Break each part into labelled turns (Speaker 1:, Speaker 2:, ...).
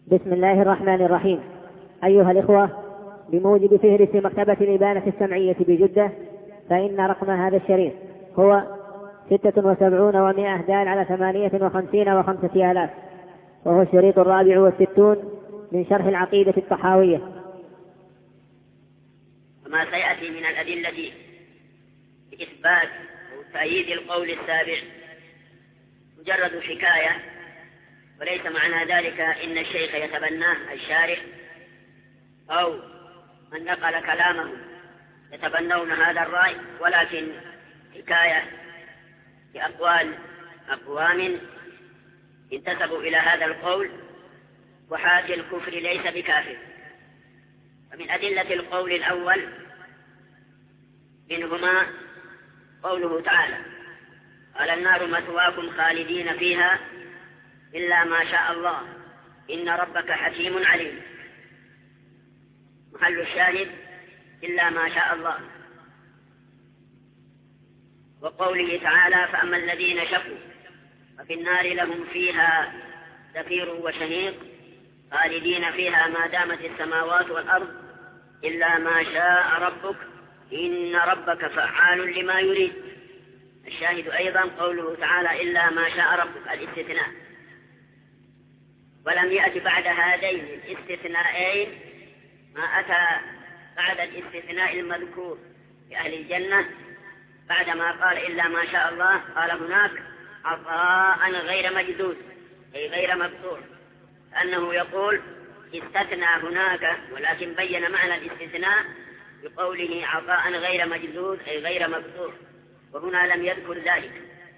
Speaker 1: بسم الله الرحمن الرحيم. أيها الإخوة، بموجب فهرس مكتبة الإبانة السمعية بجدة، فإن رقم هذا الشريط هو 76 و100 دال على 58 و5 آلاف، وهو الشريط 64 من شرح العقيدة الطحاوية.
Speaker 2: وما سيأتي من الأدلة بإثبات أو تأييد القول السابع مجرد حكاية، وليس معنى ذلك إن الشيخ يتبناه الشارع أو من نقل كلامه يتبنون هذا الرأي، ولكن حكاية بأقوال أقوام انتسبوا إلى هذا القول، وحاج الكفر ليس بكافر. ومن أدلة القول الأول منهما قوله تعالى: قال النار مثواكم خالدين فيها إلا ما شاء الله إن ربك حكيم عليم. محل الشاهد إلا ما شاء الله. وقوله تعالى: فأما الذين شقوا ففي النار لهم فيها زفير وشهيق خالدين فيها ما دامت السماوات والأرض إلا ما شاء ربك إن ربك فعال لما يريد. الشاهد أيضا قوله تعالى: إلا ما شاء ربك، الاستثناء. ولم يأتي بعد هذين الاستثناءين ما أتى بعد الاستثناء المذكور لأهل الجنة بعدما قال إلا ما شاء الله، قال هناك عطاء غير مجدود أي غير مقطوع، لأنه يقول استثنى هناك ولكن بين معنى الاستثناء بقوله عطاء غير مجدود أي غير مقطوع، وهنا لم يذكر ذلك.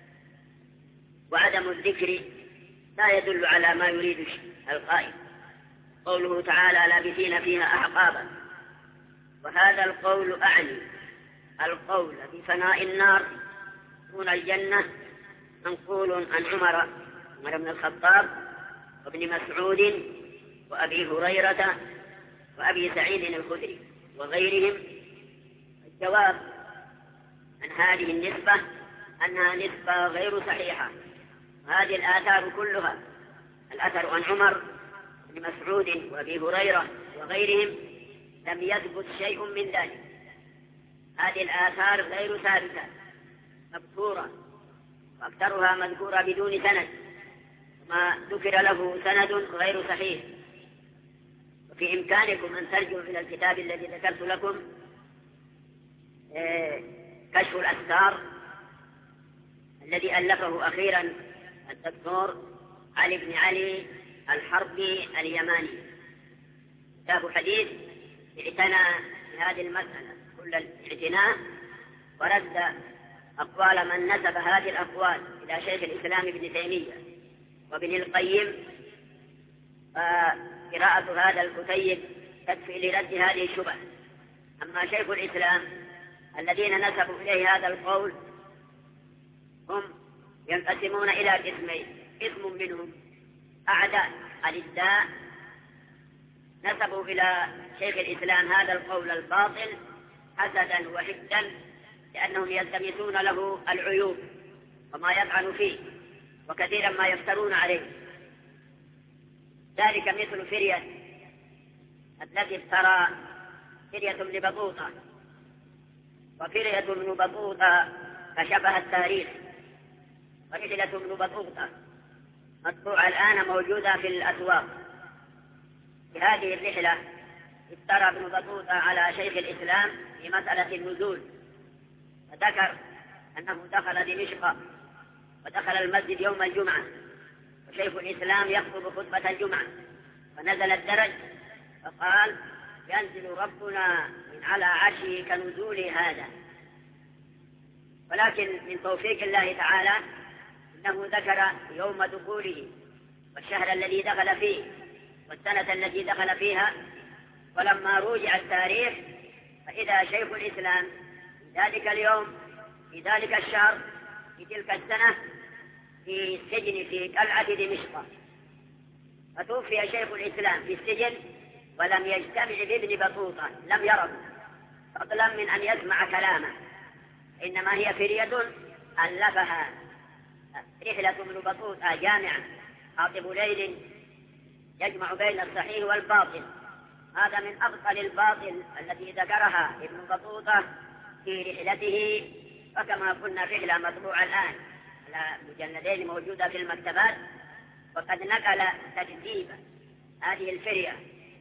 Speaker 2: وعدم الذكر لا يدل على ما يريد القائل. قوله تعالى: لابثين فيها أحقابا، وهذا القول أعني القول بفناء النار دون الجنة منقول عن عمر بن الخطاب وابن مسعود وأبي هريرة وأبي سعيد الخدري وغيرهم. الجواب عن هذه النسبة أنها نسبة غير صحيحة. هذه الآثار كلها، الأثر عن عمر بن مسعود وأبي هريرة وغيرهم، لم يثبت شيء من ذلك. هذه الآثار غير ثابتة مذكورة، وأكثرها مذكورة بدون سند، وما ذكر له سند غير صحيح. وفي إمكانكم أن ترجعوا إلى الكتاب الذي ذكرت لكم، كشف الأستار، الذي ألفه أخيرا الدكتور علي بن علي الحربي اليماني، كتاب حديث اعتنى بهذه المسألة كل الاعتناء، ورد أقوال من نسب هذه الأقوال إلى شيخ الإسلام ابن تيمية وابن القيم. قراءة هذا الكتيب تكفي لرد هذه الشبهة. أما شيخ الإسلام الذين نسبوا إليه هذا القول هم ينقسمون إلى قسمين: قسم منهم أعداء الإدعاء نسبوا إلى شيخ الإسلام هذا القول الباطل حسدا وحقدا، لأنهم يلتمسون له العيوب وما يطعن فيه، وكثيرا ما يفترون عليه. ذلك مثل فرية التي افترى فرية بن بطوطة، وفرية بن بطوطة فشبه التاريخ، ورحلة بن بطوطة مطبوعة الآن موجودة في الأسواق. في هذه الرحلة افترى ابن بطوطة على شيخ الإسلام في مسألة النزول، فذكر أنه دخل دمشق ودخل المسجد يوم الجمعة وشيخ الإسلام يخطب خطبة الجمعة، فنزل الدرج فقال: ينزل ربنا من على عرشه كنزول هذا. ولكن من توفيق الله تعالى إنه ذكر يوم دخوله والشهر الذي دخل فيه والسنة التي دخل فيها، ولما روجع التاريخ فإذا شيخ الإسلام في ذلك اليوم في ذلك الشهر في تلك السنة في السجن في قلعة دمشق. فتوفي شيخ الإسلام في السجن ولم يجتمع بابن بطوطة، لم يره فضلا من أن يسمع كلامه، إنما هي فرية ألفها رحلة ابن بطوطة جامعة خاطب ليل يجمع بين الصحيح والباطل. هذا من أبطل الباطل التي ذكرها ابن بطوطة في رحلته. وكما قلنا الرحلة مطبوعة الآن على مجلدين موجودة في المكتبات، وقد نقل تجديد هذه الفرية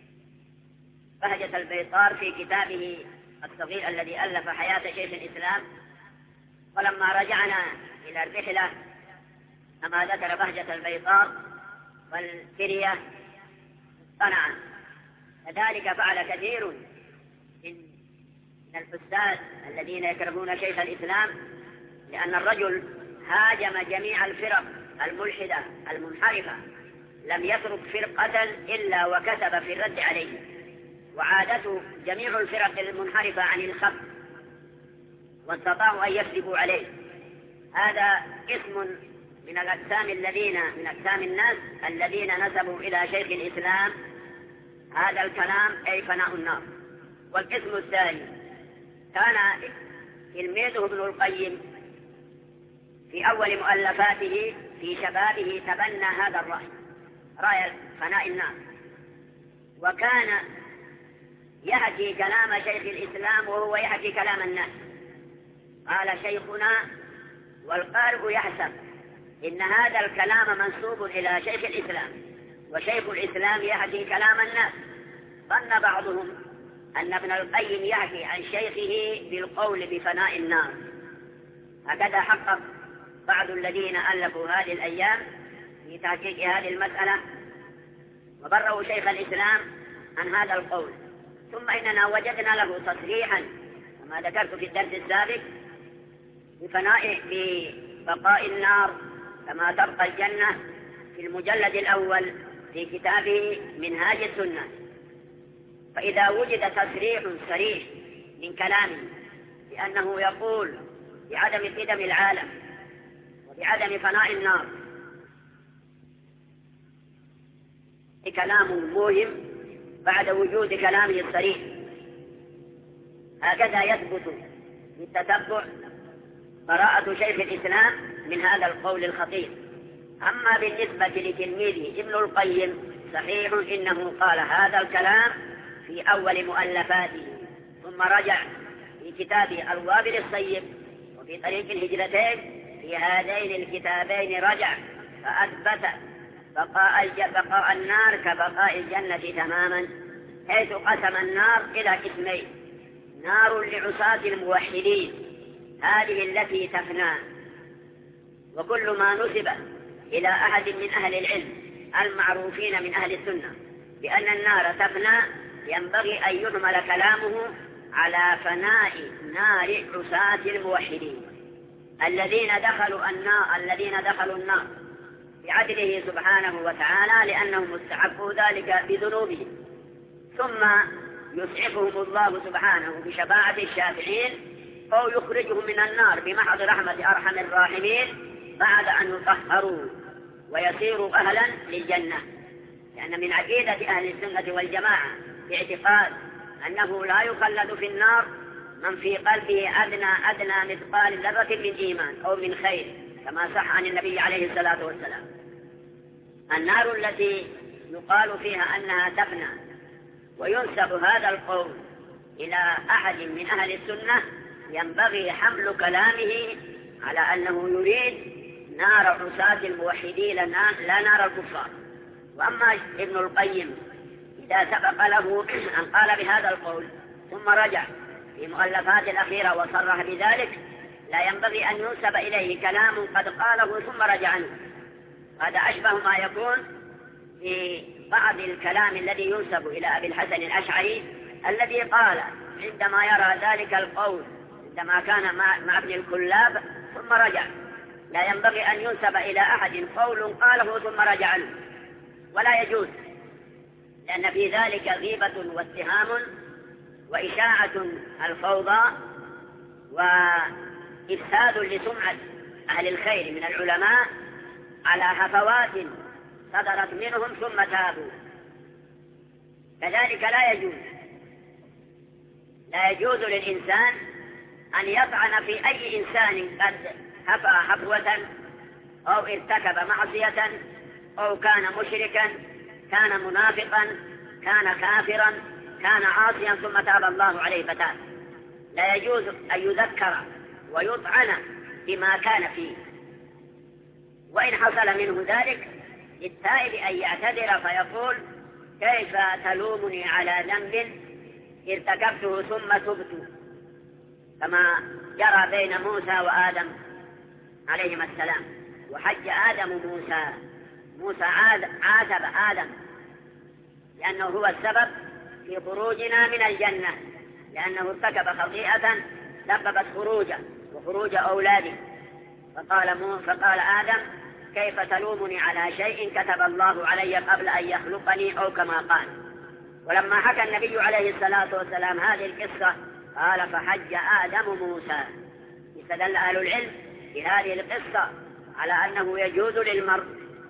Speaker 2: بهجة البيطار في كتابه الصغير الذي ألف حياة شيخ الإسلام. ولما رجعنا إلى الرحلة كما ذكر بهجة البيطار والفرية صنعا، كذلك فعل كثير من الفساد الذين يكرهون شيخ الإسلام، لأن الرجل هاجم جميع الفرق الملحدة المنحرفة، لم يترك فرقة إلا وكتب في الرد عليه. وعادته جميع الفرق المنحرفة عن الخط واستطاعوا أن يكذبوا عليه. هذا اسم من أقسام الناس الذين نسبوا إلى شيخ الإسلام هذا الكلام، أي فناء النار. والقسم الثاني كان تلميذه ابن القيم في أول مؤلفاته في شبابه تبنى هذا رأي فناء النار، وكان يحكي كلام شيخ الإسلام وهو يحكي كلام الناس. قال شيخنا والقارئ يحسب إن هذا الكلام منسوب إلى شيخ الإسلام، وشيخ الإسلام يحكي كلام الناس. ظن بعضهم أن ابن القيم يحكي عن شيخه بالقول بفناء النار. هكذا حقق بعض الذين ألفوا هذه الأيام في تحقيق هذه المسألة، وبرأوا شيخ الإسلام عن هذا القول. ثم إننا وجدنا له تصريحا كما ذكرت في الدرس السابق ببقاء النار كما تبقى الجنة في المجلد الأول في كتابه منهاج السنة. فإذا وجد تصريح صريح من كلامه بأنه يقول بعدم قدم العالم وبعدم فناء النار، كلام مهم بعد وجود كلامه الصريح، هكذا يثبت بالتتبع براءة شيخ الإسلام من هذا القول الخطير. أما بالنسبة لتلميذه ابن القيم صحيح إنه قال هذا الكلام في أول مؤلفاته، ثم رجع في كتاب الوابل الصيب وفي طريق الهجرتين، في هذين الكتابين رجع فأثبت بقاء النار كبقاء الجنة تماما، حيث قسم النار إلى قسمين: نار لعصاة الموحدين هذه التي تفنى. وكل ما نسب إلى أحد من أهل العلم المعروفين من أهل السنة بأن النار تفنى ينبغي أن يحمل كلامه على فناء نار عصاة الموحدين الذين دخلوا النار بعدله سبحانه وتعالى لأنهم استحقوا ذلك بذنوبهم، ثم يسعفهم الله سبحانه بشفاعة الشافعين أو يخرجهم من النار بمحض رحمة أرحم الراحمين بعد أن يطهروا ويصيروا أهلا للجنة. لأن من عقيدة أهل السنة والجماعة باعتقاد أنه لا يخلد في النار من في قلبه أدنى مثقال ذرة من إيمان أو من خير، كما صح عن النبي عليه الصلاة والسلام. النار التي يقال فيها أنها تفنى وينسب هذا القول إلى أحد من أهل السنة ينبغي حمل كلامه على أنه يريد نار عصاة الموحدين لا نار الكفار. وأما ابن القيم إذا سبق له أن قال بهذا القول ثم رجع في مؤلفات الأخيرة وصرح بذلك، لا ينبغي أن ينسب إليه كلام قد قاله ثم رجع عنه. هذا أشبه ما يكون في بعض الكلام الذي ينسب إلى أبي الحسن الأشعري الذي قال عندما يرى ذلك القول عندما كان مع ابن الكلاب ثم رجع. لا ينبغي أن ينسب إلى أحد قول قاله ثم رجع عنه، ولا يجوز، لأن في ذلك غيبة واتهام وإشاعة الفوضى وإفساد لسمعة أهل الخير من العلماء على هفوات صدرت منهم ثم تابوا. كذلك لا يجوز للإنسان أن يطعن في أي إنسان قد هفى هفوة أو ارتكب معصية أو كان مشركا كان منافقا، كان كافرا، كان عاصيا، ثم تاب الله عليه فتاب. لا يجوز أن يذكر ويطعن بما كان فيه، وإن حصل منه ذلك للتائب أن يعتذر فيقول: كيف تلومني على ذنب ارتكبته ثم تبت، كما جرى بين موسى وآدم عليهما السلام. وحج آدم موسى عاتب آدم لأنه هو السبب في خروجنا من الجنة، لأنه ارتكب خطيئة سببت خروجه وخروج أولاده. فقال آدم: كيف تلومني على شيء كتب الله علي قبل أن يخلقني، أو كما قال. ولما حكى النبي عليه الصلاة والسلام هذه القصة قال: فحج آدم موسى. استدل أهل العلم بهذه القصة على أنه يجوز للمرء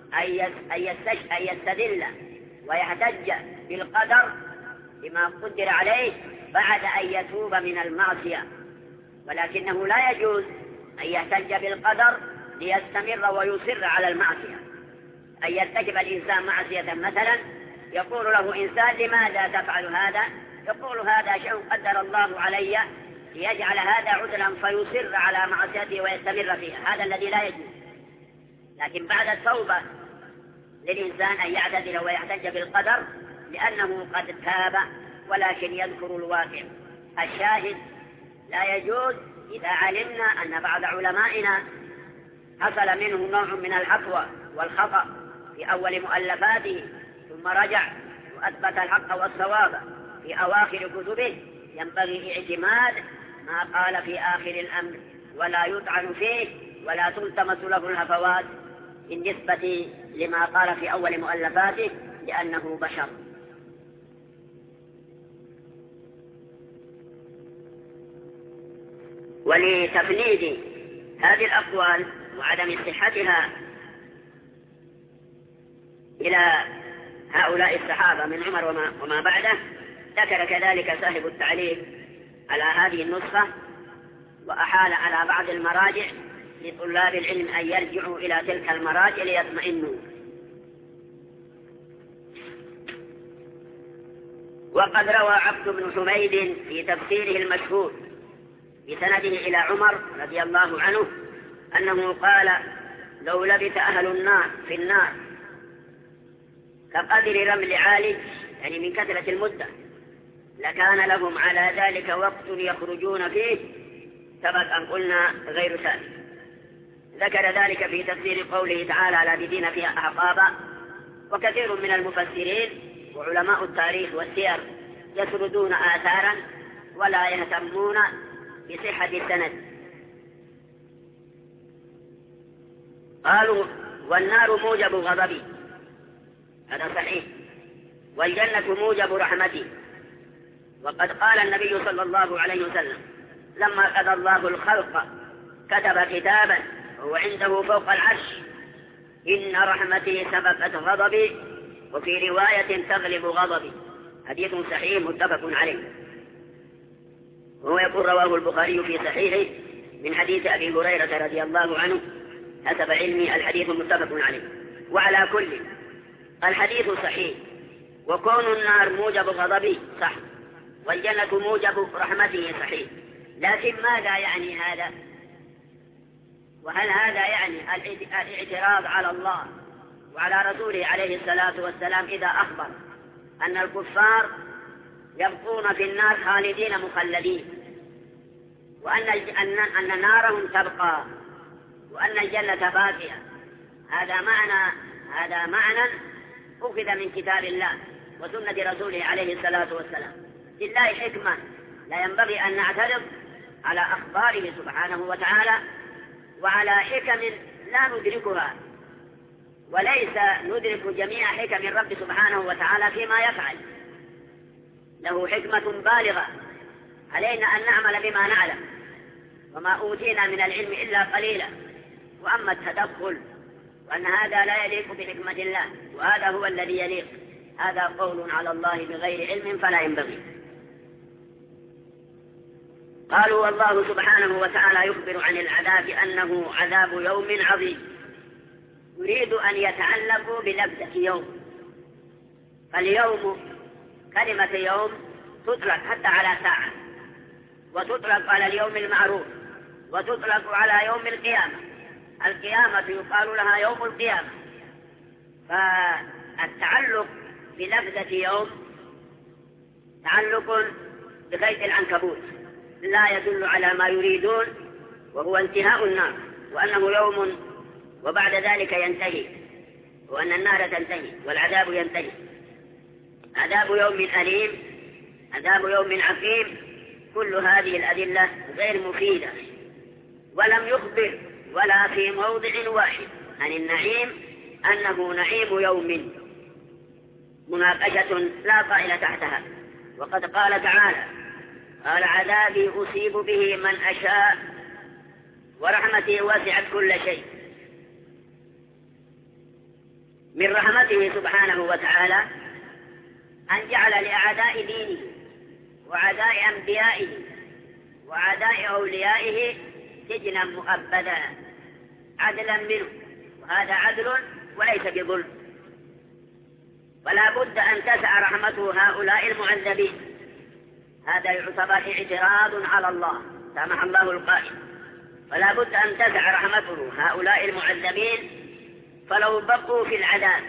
Speaker 2: أن يستدل ويحتج بالقدر بما قدر عليه بعد أن يتوب من المعصية، ولكنه لا يجوز أن يحتج بالقدر ليستمر ويصر على المعصية. أن يرتكب الإنسان معصية مثلا، يقول له إنسان: لماذا تفعل هذا؟ يقول: هذا شيء قدر الله علي، ليجعل هذا عذرا فيصر على معصيته ويستمر فيها. هذا الذي لا يجوز. لكن بعد التوبة للإنسان أن يعتذر ويحتج بالقدر لأنه قد تاب، ولكن يذكر الواقع. الشاهد: لا يجوز إذا علمنا أن بعض علمائنا حصل منه نوع من الحفوة والخطأ في أول مؤلفاته، ثم رجع وأثبت الحق والصواب في أواخر كتبه، ينبغي اعتماد ما قال في آخر الأمر، ولا يطعن فيه ولا تلتمس له الهفوات بالنسبة لما قال في أول مؤلفاته، لأنه بشر. ولتفنيد هذه الأقوال وعدم صحتها إلى هؤلاء الصحابة من عمر وما بعده، ذكر كذلك صاحب التعليق على هذه النسخة، وأحال على بعض المراجع لطلاب العلم أن يرجعوا إلى تلك المراجع ليطمئنوا. وقد روى عبد بن حميد في تفسيره المشهور بسنده إلى عمر رضي الله عنه أنه قال: لو لبث أهل النار في النار كقدر رمل عالج، يعني من كثرة المدة، لكان لهم على ذلك وقت يخرجون فيه، سبق أن قلنا غير ذلك. ذكر ذلك في تفسير قوله تعالى: لابثين فيها أحقابا. وكثير من المفسرين وعلماء التاريخ والسير يسردون آثارا ولا يهتمون بصحة السند. قالوا: والنار موجب غضبي، هذا صحيح، والجنة موجب رحمتي. وقد قال النبي صلى الله عليه وسلم: لما قضى الله الخلق كتب كتابا وهو عنده فوق العرش: إن رحمتي سبقت غضبي، وفي رواية تغلب غضبي. حديث صحيح متفق عليه. وهو يقول: رواه البخاري في صحيحه من حديث أبي هريرة رضي الله عنه، حسب علمي الحديث متفق عليه. وعلى كل الحديث صحيح، وكون النار موجب غضبه صح، والجنة موجب رحمته صحيح. لكن ماذا يعني هذا؟ وهل هذا يعني الاعتراض على الله وعلى رسوله عليه الصلاة والسلام إذا أخبر أن الكفار يبقون في النار خالدين مخلدين، وأن نارهم تبقى، وأن الجنة باقية؟ هذا معنى أخذ من كتاب الله وسنة رسوله عليه الصلاة والسلام. لله حكمة لا ينبغي أن نعترض على أخباره سبحانه وتعالى وعلى حكم لا ندركها، وليس ندرك جميع حكم الرب سبحانه وتعالى فيما يفعل. له حكمة بالغة، علينا أن نعمل بما نعلم، وما أوتينا من العلم إلا قليلا. وأما التدخل وأن هذا لا يليق بحكمة الله وهذا هو الذي يليق، هذا قول على الله بغير علم فلا ينبغي. قالوا: والله سبحانه وتعالى يخبر عن العذاب أنه عذاب يوم عظيم، يريد أن يتعلقوا بلبسة يوم، فاليوم كلمة يوم تطلق حتى على ساعة، وتطلق على اليوم المعروف، وتطلق على يوم القيامة. القيامة يقال لها يوم القيامة. فالتعلق بلفظة يوم تعلق بخيط العنكبوت لا يدل على ما يريدون، وهو انتهاء النار، وأنه يوم وبعد ذلك ينتهي، وأن النار تنتهي والعذاب ينتهي. عذاب يوم أليم، عذاب يوم عقيم، كل هذه الأدلة غير مفيدة. ولم يخبر ولا في موضع واحد عن النعيم أنه نعيم يوم، مناقشة لا طائل تحتها. وقد قال تعالى: قال عذابي أصيب به من أشاء ورحمتي وسعت كل شيء. من رحمته سبحانه وتعالى أن جعل لأعداء دينه وأعداء أنبيائه وأعداء أوليائه سجنا مؤبدا عدلا منه، وهذا عدل وليس بظلم. فلا بد أن تسع رحمته هؤلاء المعذبين. هذا يعتبر اعتراض على الله، سامح الله القائل. فلا بد أن تسع رحمته هؤلاء المعذبين، فلو بقوا في العذاب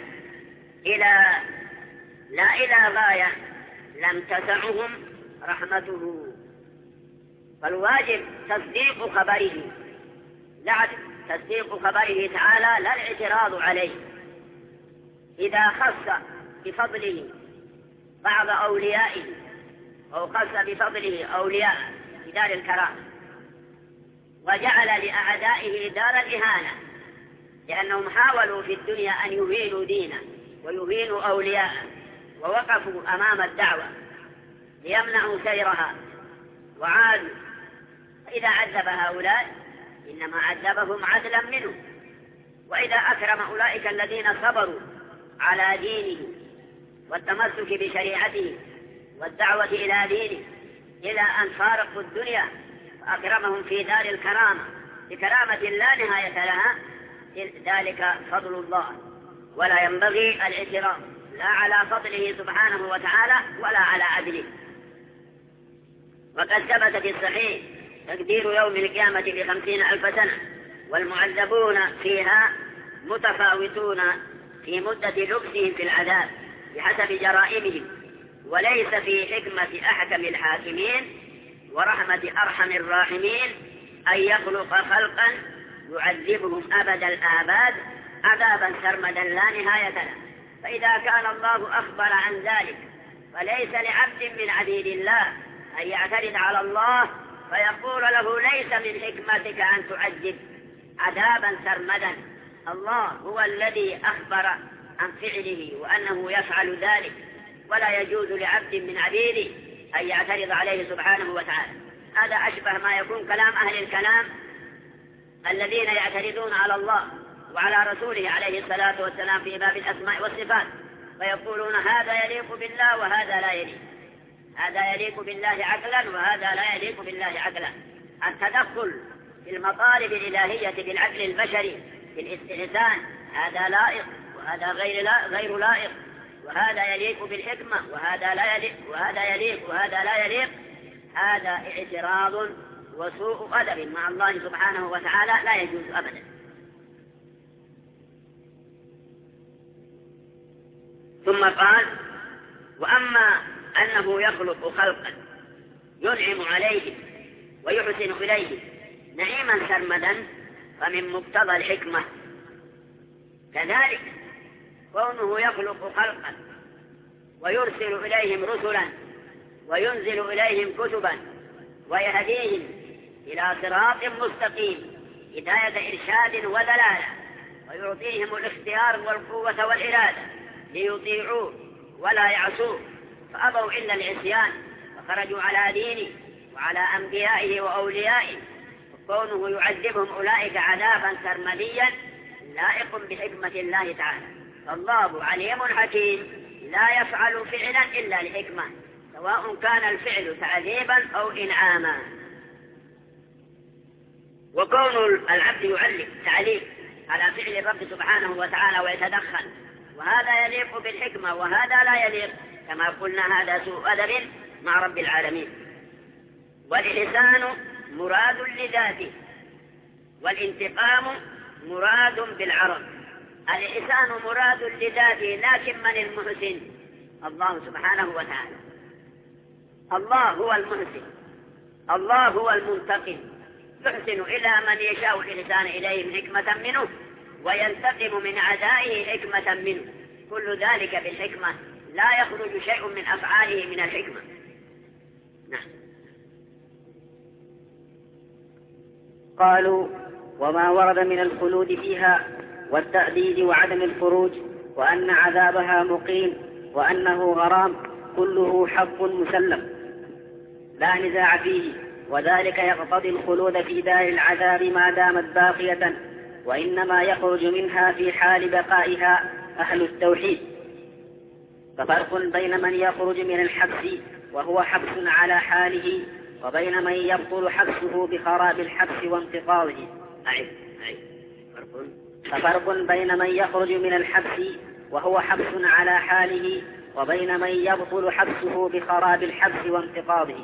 Speaker 2: لا إلى غاية لم تسعهم رحمته. فالواجب تصديق خبره، تصديق خبره تعالى، لا الاعتراض عليه. إذا خص بفضله بعض أوليائه أو خص بفضله أولياء في دار الكرامة، وجعل لأعدائه دار الإهانة، لأنهم حاولوا في الدنيا أن يهينوا دينه ويهينوا أولياءه، ووقفوا أمام الدعوة ليمنعوا سيرها وعادوا. فإذا عذب هؤلاء إنما عذبهم عدلا منه. وإذا أكرم أولئك الذين صبروا على دينه والتمسك بشريعته والدعوة إلى دينه إلى أن فارقوا الدنيا، فأكرمهم في دار الكرامة بكرامة لا نهاية لها، ذلك فضل الله، ولا ينبغي الاعتراض لا على فضله سبحانه وتعالى ولا على عدله. وقد ثبت في الصحيح تقدير يوم القيامة ب50,000 سنة، والمعذبون فيها متفاوتون في مدة لبسهم في العذاب بحسب جرائمهم، وليس في حكمة أحكم الحاكمين ورحمة أرحم الراحمين أن يخلق خلقا يعذبهم أبد الآباد عذابا سرمدا لا نهاية له. فإذا كان الله أخبر عن ذلك، فليس لعبد من عبيد الله أن يعترض على الله فيقول له ليس من حكمتك أن تعذب عذابا سرمدا. الله هو الذي أخبر عن فعله وأنه يفعل ذلك، ولا يجوز لعبد من عبيده أن يعترض عليه سبحانه وتعالى. هذا أشبه ما يكون كلام أهل الكلام الذين يعترضون على الله وعلى رسوله عليه الصلاة والسلام في باب الأسماء والصفات، فيقولون هذا يليق بالله وهذا لا يليق، هذا يليق بالله عقلا وهذا لا يليق بالله عقلا. التدخل في المطالب الإلهية بالعقل البشري في الاستحسان هذا لائق وهذا غير لائق، وهذا يليق بالحكمة وهذا لا يليق، وهذا يليق وهذا لا يليق. هذا اعتراض وسوء أدب مع الله سبحانه وتعالى لا يجوز أبدا. ثم قال: وأما أنه يخلق خلقا ينعم عليهم ويحسن إليهم نعيما سرمدا فمن مقتضى الحكمة. كذلك كونه يخلق خلقا ويرسل إليهم رسلا وينزل إليهم كتبا ويهديهم إلى صراط مستقيم هداية إرشاد ودلالة، ويعطيهم الاختيار والقوة والإرادة ليطيعوه ولا يعصوه، فأبوا إلا العصيان فخرجوا على دينه وعلى أنبيائه وأوليائه. وكونه يعذبهم أولئك عذابا سرمديا لائق بحكمة الله تعالى. فالله عليم حكيم لا يفعل فعلا إلا لحكمة، سواء كان الفعل تعذيبا أو إنعاما. وكون العبد يعلق تعليق على فعل الرب سبحانه وتعالى ويتدخل وهذا يليق بالحكمة وهذا لا يليق، كما قلنا هذا سوء أدب مع رب العالمين. والإحسان مراد لذاته، والانتقام مراد بالعرض. الإحسان مراد لذاته، لكن من المحسن؟ الله سبحانه وتعالى. الله هو المحسن، الله هو المنتقم، يحسن إلى من يشاء الإحسان إليهم حكمة منه، وينتقم من أعدائه حكمة منه. كل ذلك بالحكمة، لا يخرج شيء من أفعاله من الحكمة. نعم.
Speaker 3: قالوا: وما ورد من الخلود فيها والتأبيد وعدم الخروج وأن عذابها مقيم وأنه غرام كله حق مسلم لا نزاع فيه، وذلك يقتضي الخلود في دار العذاب ما دامت باقية، وإنما يخرج منها في حال بقائها أهل التوحيد. ففرق بين من يخرج من الحبس وهو حبس على حاله، وبين من يبطل حبسه بخراب الحبس وانتقاضه. ففرق بين من يخرج من الحبس وهو حبس على حاله، وبين من يبطل حبسه بخراب الحبس وانتقاضه.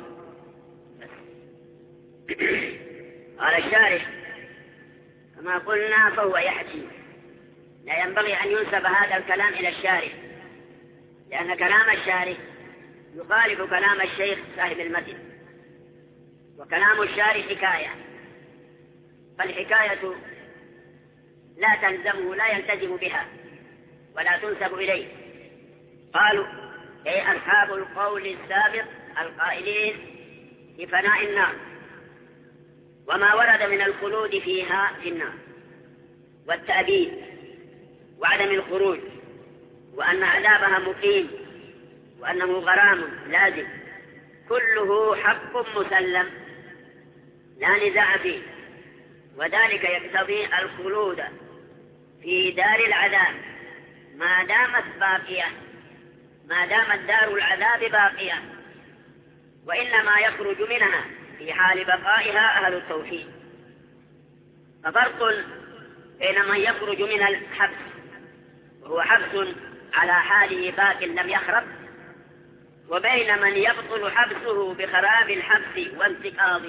Speaker 2: قال الشارح: كما قلنا فهو يحكي، لا ينبغي أن ينسب هذا الكلام إلى الشارح، لأن كلام الشارح يخالف كلام الشيخ صاحب المتن، وكلام الشارح حكاية، فالحكاية لا تلزمه، لا يلتزم بها ولا تنسب إليه. قالوا: أي أصحاب القول السابق القائلين بفناء النار وما ورد من الخلود فيها في النار والتأبيد وعدم الخروج وأن عذابها مقيم وأنه غرام لازم، كله حق مسلم لا نزاع فيه، وذلك يقتضي الخلود في دار العذاب ما دامت باقية، ما دامت دار العذاب باقية، وإنما يخرج منها في حال بقائها أهل التوحيد. ففرق بين من يخرج من الحبس وهو حبس على حاله باق لم يخرب، وبين من يبطل حبسه بخراب الحبس وانتقاضه.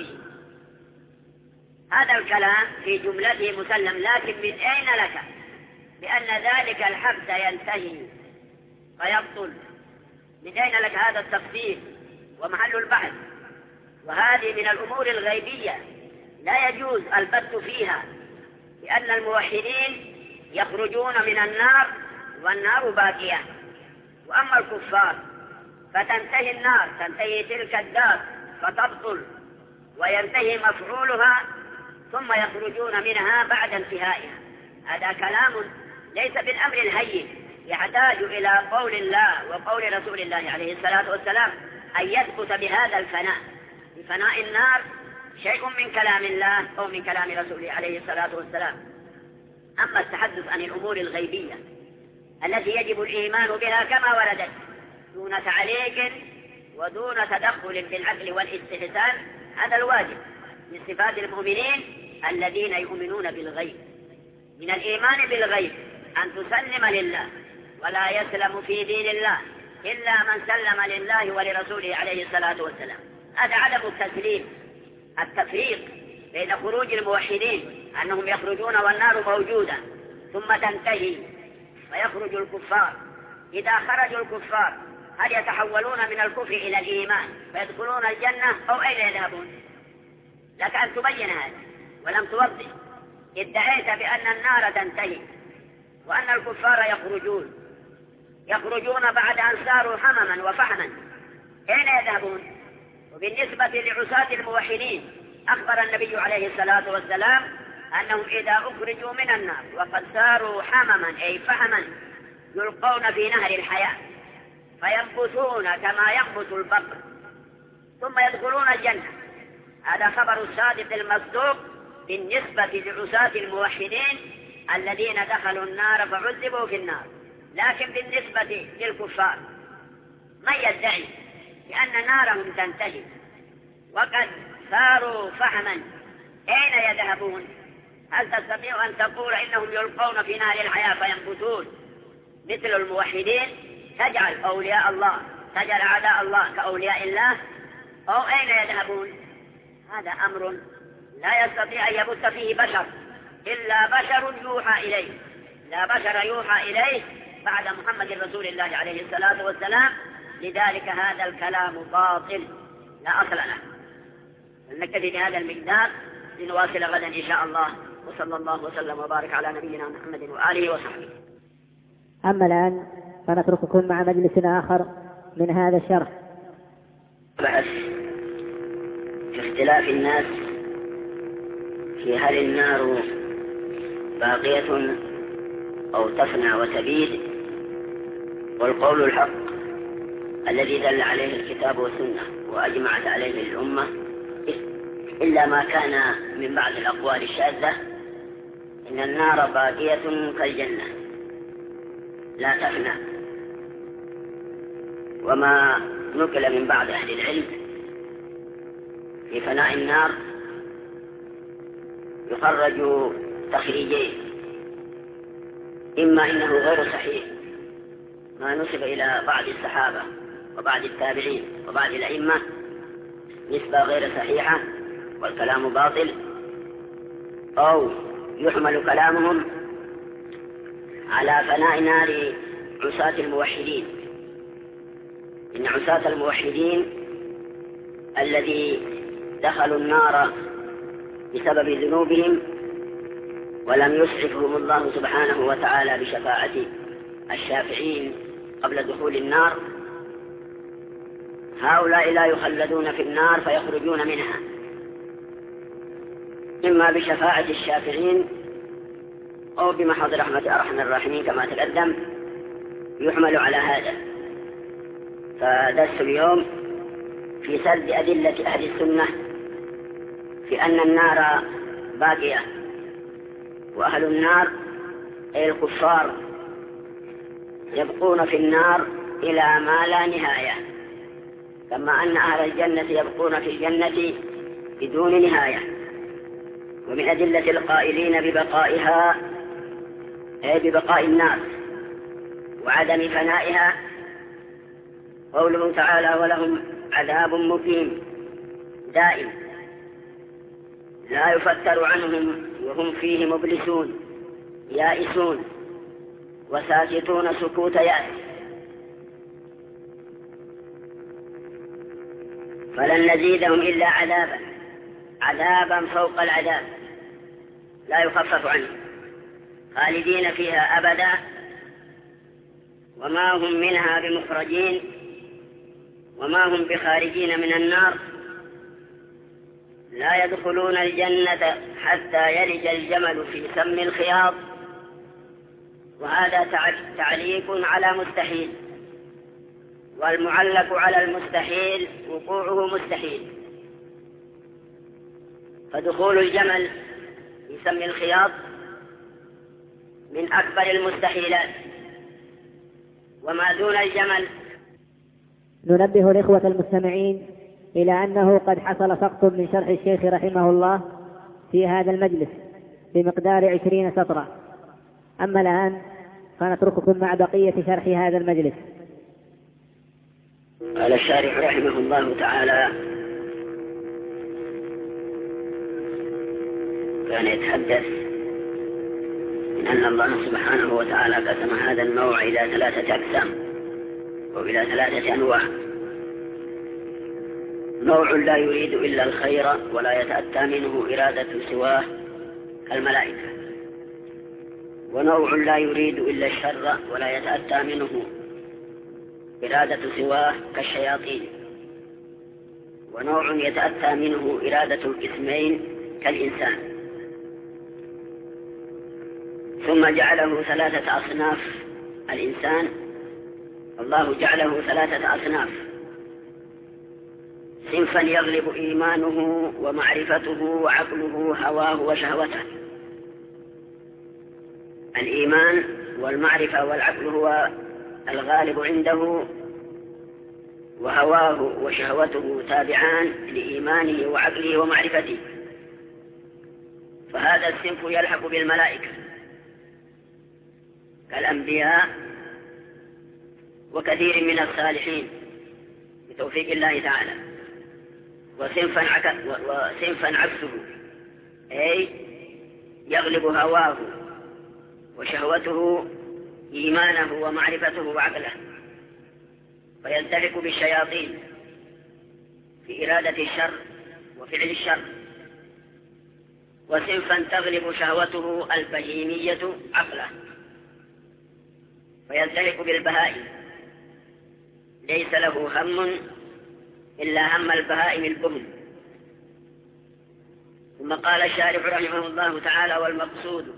Speaker 2: هذا الكلام في جملته مسلم، لكن من أين لك بأن ذلك الحبس ينتهي فيبطل؟ من أين لك هذا التفسير ومحل البحث؟ وهذه من الأمور الغيبية لا يجوز البت فيها، لأن الموحدين يخرجون من النار والنار باقية، وأما الكفار فتنتهي النار، تنتهي تلك الدار فتبطل وينتهي مفعولها ثم يخرجون منها بعد انتهائها. هذا كلام ليس بالأمر الهين، يحتاج إلى قول الله وقول رسول الله عليه الصلاة والسلام أن يثبت بهذا الفناء. بفناء النار شيء من كلام الله أو من كلام رسوله عليه الصلاة والسلام. أما التحدث عن الأمور الغيبية التي يجب الإيمان بها كما وردت دون تعليق ودون تدخل بالعقل والاستحسان، هذا الواجب من صفات المؤمنين الذين يؤمنون بالغيب. من الإيمان بالغيب أن تسلم لله، ولا يسلم في دين الله إلا من سلم لله ولرسوله عليه الصلاة والسلام. هذا عدم التسليم. التفريق بين خروج الموحدين أنهم يخرجون والنار موجودة ثم تنتهي ويخرج الكفار. إذا خرجوا الكفار هل يتحولون من الكفر إلى الإيمان فيدخلون الجنة أو أين يذهبون؟ لك أن تبين هذا ولم توضح. ادعيت بأن النار تنتهي وأن الكفار يخرجون بعد أن صاروا حمما وفحما، أين يذهبون؟ وبالنسبة لعصاة الموحدين أخبر النبي عليه الصلاة والسلام أنهم إذا أخرجوا من النار وقد صاروا حمما أي فحما يلقون في نهر الحياة فينبثون كما ينبث البقر ثم يدخلون الجنة. هذا خبر الصادق المصدوق بالنسبة لعصاة الموحدين الذين دخلوا النار فعذبوا في النار. لكن بالنسبة للكفار من يدعي بأن نارهم تنتهي وقد صاروا فحما أين يذهبون؟ هل تستطيع أن تقول إنهم يلقون في نار الحياة فينبتون؟ مثل الموحدين تجعل أولياء الله، تجعل أعداء الله كأولياء الله، أو أين يذهبون؟ هذا أمر لا يستطيع أن يبث فيه بشر إلا بشر يوحى إليه، لا بشر يوحى إليه بعد محمد رسول الله عليه الصلاة والسلام. لذلك هذا الكلام باطل لا أصل له. نكتفي بهذا المقدار لنواصل غدا إن شاء الله، وصلى الله وسلم وبارك على نبينا محمد وآله وصحبه.
Speaker 1: أما الآن فنترككم مع مجلس آخر من هذا الشرح.
Speaker 2: بحث في اختلاف الناس في هل النار باقية أو تفنى وتبيد، والقول الحق الذي دل عليه الكتاب والسنة وأجمعت عليه الأمة، إلا ما كان من بعض الأقوال الشاذة، إن النار باقية كالجنة لا تفنى. وما نقل من بعض أهل العلم في فناء النار يخرج تخريجين: إما إنه غير صحيح ما نسب إلى بعض الصحابة وبعض التابعين وبعض الأئمة نسبة غير صحيحة والكلام باطل، أو يحمل كلامهم على فناء نار عصاة الموحدين. إن عصاة الموحدين الذي دخلوا النار بسبب ذنوبهم ولم يسعفهم الله سبحانه وتعالى بشفاعة الشافعين قبل دخول النار، هؤلاء لا يخلدون في النار فيخرجون منها، إما بشفاعة الشافعين أو بمحض رحمة أرحم الراحمين كما تقدم، يحمل على هذا. فدرس اليوم في سرد أدلة أهل السنة في أن النار باقية، وأهل النار أي الكفار يبقون في النار إلى ما لا نهاية، كما أن أهل الجنة يبقون في الجنة بدون نهاية. ومن أدلة القائلين ببقائها أي ببقاء النار وعدم فنائها قوله تعالى: ولهم عذاب مقيم دائم لا يفتر عنهم وهم فيه مبلسون يائسون وساكتون سكوت يأس، فلن نزيدهم إلا عذابا، عذابا فوق العذاب لا يخفف عنهم، خالدين فيها أبدا وما هم منها بمخرجين وما هم بخارجين من النار، لا يدخلون الجنة حتى يلج الجمل في سم الخياط. وهذا تعليق على مستحيل، والمعلق على المستحيل وقوعه مستحيل، فدخول الجمل في سم الخياط من أكبر المستحيلات، وما دون الجمل.
Speaker 1: ننبه الإخوة المستمعين إلى أنه قد حصل سقط من شرح الشيخ رحمه الله في هذا المجلس بمقدار 20 سطرا. أما الآن فنترككم مع بقية شرح هذا المجلس.
Speaker 2: قال الشارح رحمه الله تعالى: كان يتحدث من أن الله سبحانه وتعالى قسم هذا النوع إلى 3 أقسام وإلى 3 أنواع: نوع لا يريد إلا الخير ولا يتأتى منه إرادة سواه كالملائكة، ونوع لا يريد إلا الشر ولا يتأتى منه إرادة سواه كالشياطين، ونوع يتأتى منه إرادة القسمين كالإنسان. ثم جعله 3 أصناف. الإنسان الله جعله 3 أصناف: صنفا يغلب إيمانه ومعرفته وعقله هواه وشهوته. الإيمان والمعرفة والعقل هو الغالب عنده، وهواه وشهوته تابعان لإيمانه وعقله ومعرفته، فهذا الصنف يلحق بالملائكة كالأنبياء وكثير من الصالحين بتوفيق الله تعالى، وصنفا عكسه، أي يغلب هواه وشهوته إيمانه ومعرفته وعقله، فيلتحق بالشياطين في إرادة الشر وفعل الشر. وصنفا تغلب شهوته البهيمية عقله، فيلتحق بالبهائم، ليس له هم إلا هم البهائم البهم. ثم قال الشارح رحمه الله تعالى: والمقصود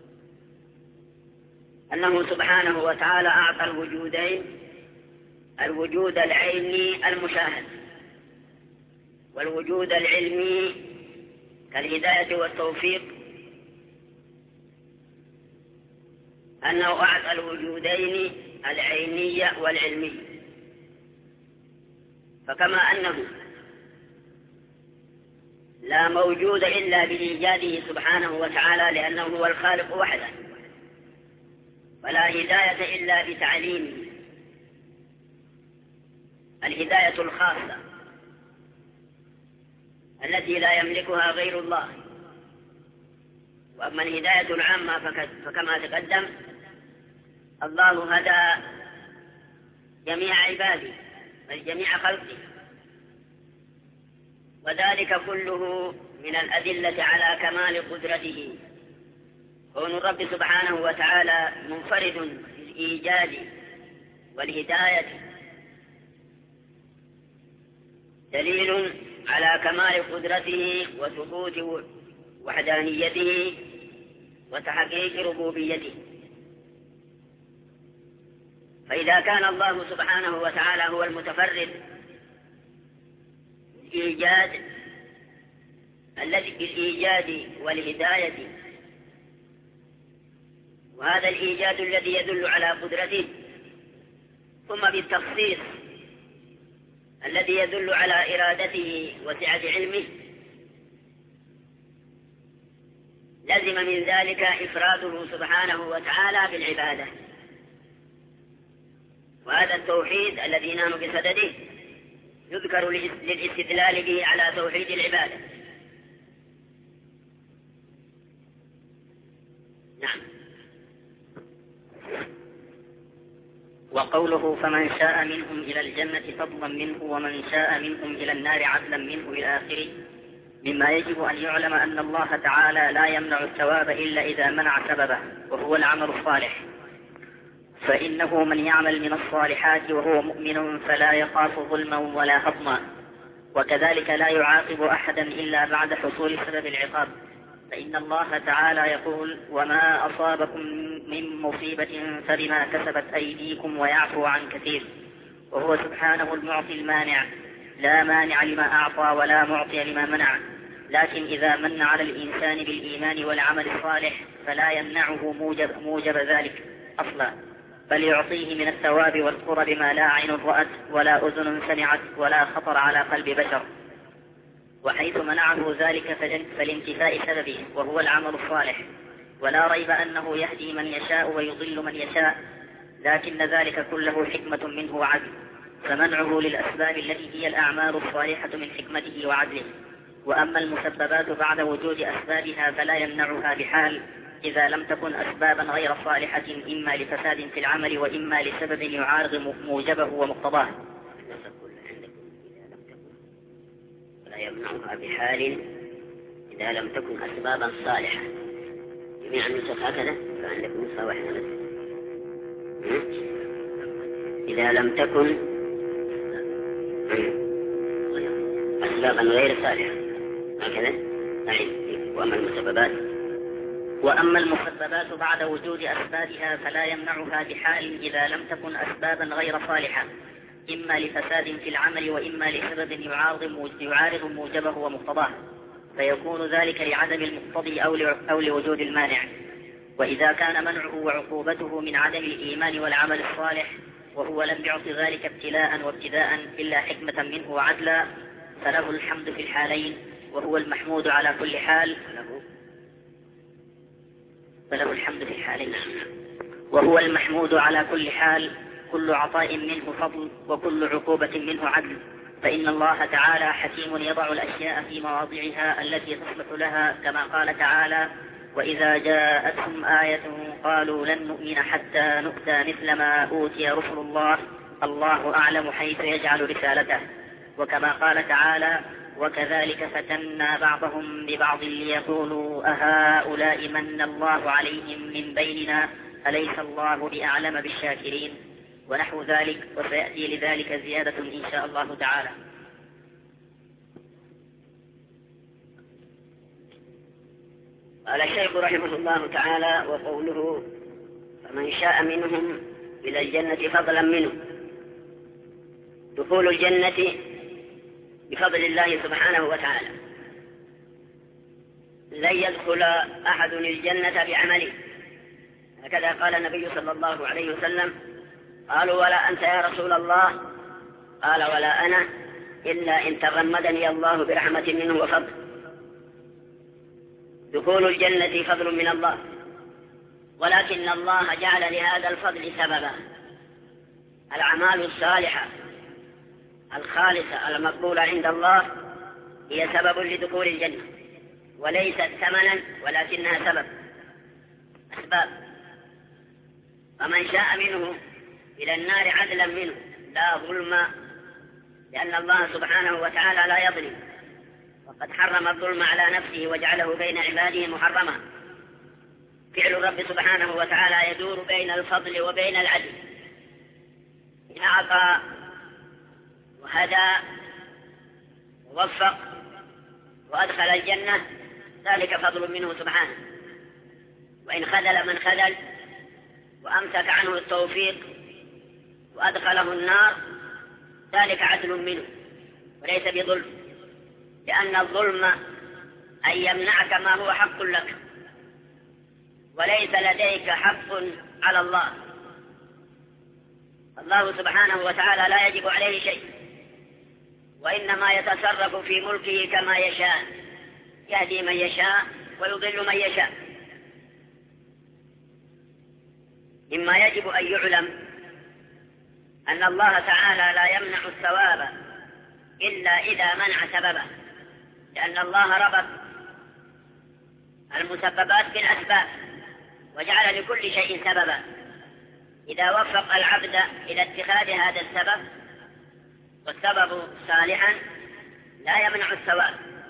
Speaker 2: أنه سبحانه وتعالى أعطى الوجودين: الوجود العيني المشاهد، والوجود العلمي كالهداية والتوفيق. أنه أعطى الوجودين العيني والعلمي، فكما أنه لا موجود إلا بإيجاده سبحانه وتعالى لأنه هو الخالق وحده، ولا هداية إلا بتعليمه الهداية الخاصة التي لا يملكها غير الله. وأما الهداية العامة فكما تقدم الله هدى جميع عباده بل جميع خلقه، وذلك كله من الأدلة على كمال قدرته. كون الرب سبحانه وتعالى منفرد بالإيجاد والهداية دليل على كمال قدرته وثبوت وحدانيته وتحقيق ربوبيته. فإذا كان الله سبحانه وتعالى هو المتفرد بالإيجاد والهداية، وهذا الإيجاد الذي يدل على قدرته، ثم بالتخصيص الذي يدل على إرادته وسعة علمه، لزم من ذلك إفراده سبحانه وتعالى بالعبادة. وهذا التوحيد الذي نحن بصدده يذكر للاستدلال به على توحيد العبادة. نعم.
Speaker 3: وقوله: فمن شاء منهم إلى الجنة فضلا منه ومن شاء منهم إلى النار عدلا منه إلى آخره، مما يجب أن يعلم أن الله تعالى لا يمنع الثواب إلا إذا منع سببه، وهو العمل الصالح، فإنه من يعمل من الصالحات وهو مؤمن فلا يخاف ظلما ولا هضما، وكذلك لا يعاقب أحدا إلا بعد حصول سبب العقاب، فإن الله تعالى يقول: وما أصابكم من مصيبة فبما كسبت أيديكم ويعفو عن كثير، وهو سبحانه المعطي المانع، لا مانع لما أعطى ولا معطي لما منع. لكن إذا من على الإنسان بالإيمان والعمل الصالح فلا يمنعه موجب ذلك أصلا، بل يعطيه من الثواب والقرب ما لا عين رأت ولا أذن سمعت ولا خطر على قلب بشر. وحيث منعه ذلك فلانتفاء سببه وهو العمل الصالح، ولا ريب أنه يهدي من يشاء ويضل من يشاء، لكن ذلك كله حكمة منه وعدل، فمنعه للأسباب التي هي الأعمال الصالحة من حكمته وعدله. وأما المسببات بعد وجود أسبابها فلا يمنعها بحال، إذا لم تكن أسبابا غير صالحة، إما لفساد في العمل وإما لسبب يعارض موجبه ومقتضاه.
Speaker 2: ولا يمنعها بحال إذا لم تكن أسبابا صالحة. جميع النسخ هكذا، فعندكم نسخة واحدة بس. إذا لم تكن أسبابا غير صالحة هكذا.
Speaker 3: وأما المسببات بعد وجود أسبابها فلا يمنعها بحال إذا لم تكن أسبابا غير صالحة، إما لفساد في العمل وإما لسبب يعارض موجبه ومقتضاه، فيكون ذلك لعدم المقتضي أو لوجود المانع. وإذا كان منعه وعقوبته من عدم الإيمان والعمل الصالح، وهو لم يعط ذلك ابتلاء وابتداء إلا حكمة منه وعدلا، فله الحمد في الحالين، وهو المحمود على كل حال. وهو المحمود على كل حال، كل عطاء منه فضل وكل عقوبة منه عدل، فإن الله تعالى حكيم يضع الأشياء في مواضعها التي تصلح لها، كما قال تعالى: وإذا جاءتهم آية قالوا لن نؤمن حتى نؤتى مثل ما أوتي رسل الله، الله أعلم حيث يجعل رسالته. وكما قال تعالى: وكذلك فتنا بعضهم ببعض ليقولوا أهؤلاء من الله عليهم من بيننا أليس الله بأعلم بالشاكرين، ونحو ذلك، وسيأتي لذلك زيادة إن شاء الله تعالى.
Speaker 2: قال الشيخ رحمه الله تعالى: وقوله فمن شاء منهم إلى الجنة فضلا منه. دخول الجنة بفضل الله سبحانه وتعالى، لن يدخل أحد الجنة بعمله، هكذا قال النبي صلى الله عليه وسلم: قالوا ولا أنت يا رسول الله؟ قال ولا أنا إلا إن تغمدني الله برحمة منه وفضل. دخول الجنة فضل من الله، ولكن الله جعل لهذا الفضل سببا: الأعمال الصالحة الخالصة المقبولة عند الله هي سبب لدخول الجنة، وليست ثمنا ولكنها سبب، أسباب. فمن شاء منه إلى النار عدلا منه لا ظلم، لأن الله سبحانه وتعالى لا يظلم، وقد حرم الظلم على نفسه وجعله بين عباده محرما. فعل الرب سبحانه وتعالى يدور بين الفضل وبين العدل. إن أعطى وهدى ووفق وأدخل الجنة ذلك فضل منه سبحانه، وإن خذل من خذل وأمسك عنه التوفيق وأدخله النار ذلك عدل منه وليس بظلم، لأن الظلم أن يمنعك ما هو حق لك، وليس لديك حق على الله. الله سبحانه وتعالى لا يجب عليه شيء، وإنما يتصرف في ملكه كما يشاء، يهدي من يشاء ويضل من يشاء. مما يجب أن يعلم أن الله تعالى لا يمنع الثواب إلا إذا منع سببه، لأن الله ربط المسببات بالأسباب وجعل لكل شيء سببا. إذا وفق العبد إلى اتخاذ هذا السبب والسبب صالحا لا يمنع الثواب،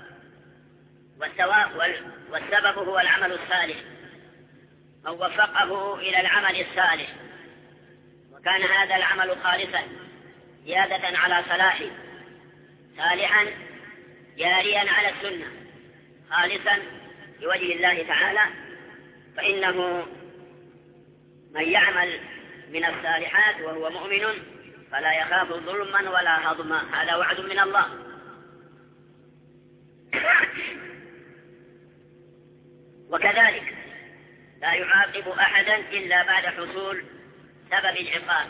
Speaker 2: والسبب هو العمل الصالح، من وفقه إلى العمل الصالح وكان هذا العمل خالصا زيادة على صلاحه، صالحا جاريا على السنة، خالصا لوجه الله تعالى، فإنه من يعمل من الصالحات وهو مؤمن فلا يخاف ظلما ولا هضما، هذا وعد من الله. وكذلك لا يعاقب أحدا إلا بعد حصول سبب العقاب،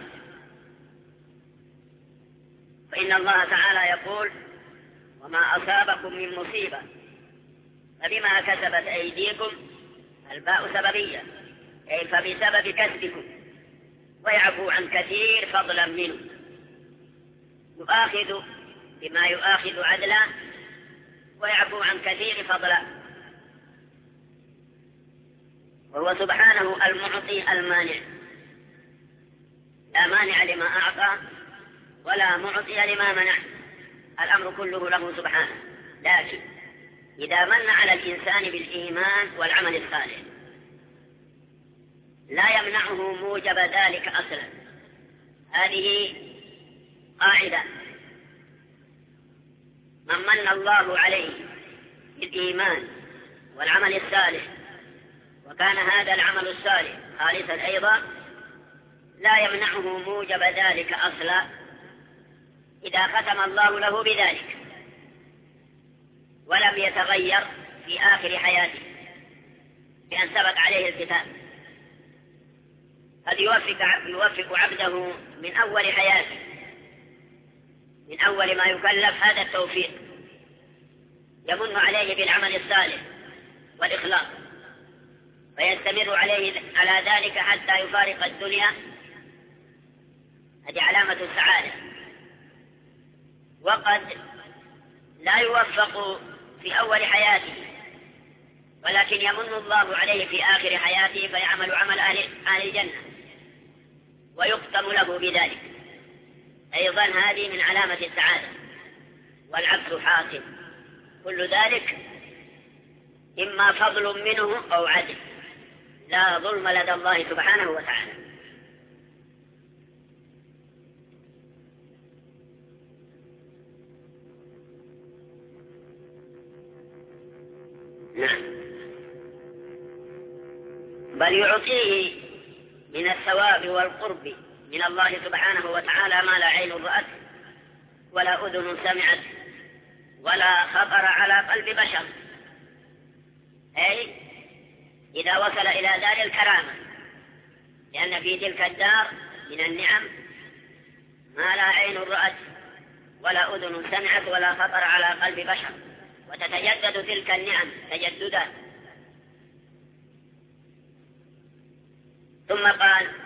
Speaker 2: فإن الله تعالى يقول: وما أصابكم من مصيبة فبما كسبت أيديكم، الباء سببية، أي فبسبب كسبكم، ويعفو عن كثير فضلا منه. يؤاخذ بما يؤاخذ عدلا ويعفو عن كثير فضلا، وهو سبحانه المعطي المانع، لا مانع لما أعطى ولا معطي لما منع، الأمر كله له سبحانه. لكن إذا من على الإنسان بالإيمان والعمل الصالح لا يمنعه موجب ذلك أصلا. هذه قاعدة: من من الله عليه بالإيمان والعمل الصالح وكان هذا العمل الصالح خالصا أيضا لا يمنعه موجب ذلك أصلا إذا ختم الله له بذلك ولم يتغير في آخر حياته بأن ثبت عليه الكتاب. قد يوفق عبده من أول حياته، من أول ما يكلف هذا التوفيق، يمن عليه بالعمل الصالح والإخلاص، فيستمر عليه على ذلك حتى يفارق الدنيا هذه علامة السعادة. وقد لا يوفق في أول حياته، ولكن يمن الله عليه في آخر حياته فيعمل عمل أهل الجنة ويختم له بذلك. أيضا هذه من علامة السعادة، والعكس حاصل. كل ذلك إما فضل منه أو عدل، لا ظلم لدى الله سبحانه وتعالى. نعم، بل يعطيه من الثواب والقرب من الله سبحانه وتعالى ما لا عين رأت ولا أذن سمعت ولا خطر على قلب بشر، أي إذا وصل إلى دار الكرامة، لأن في تلك الدار من النعم ما لا عين رأت ولا أذن سمعت ولا خطر على قلب بشر، وتتجدد تلك النعم تجددا. ثم قال: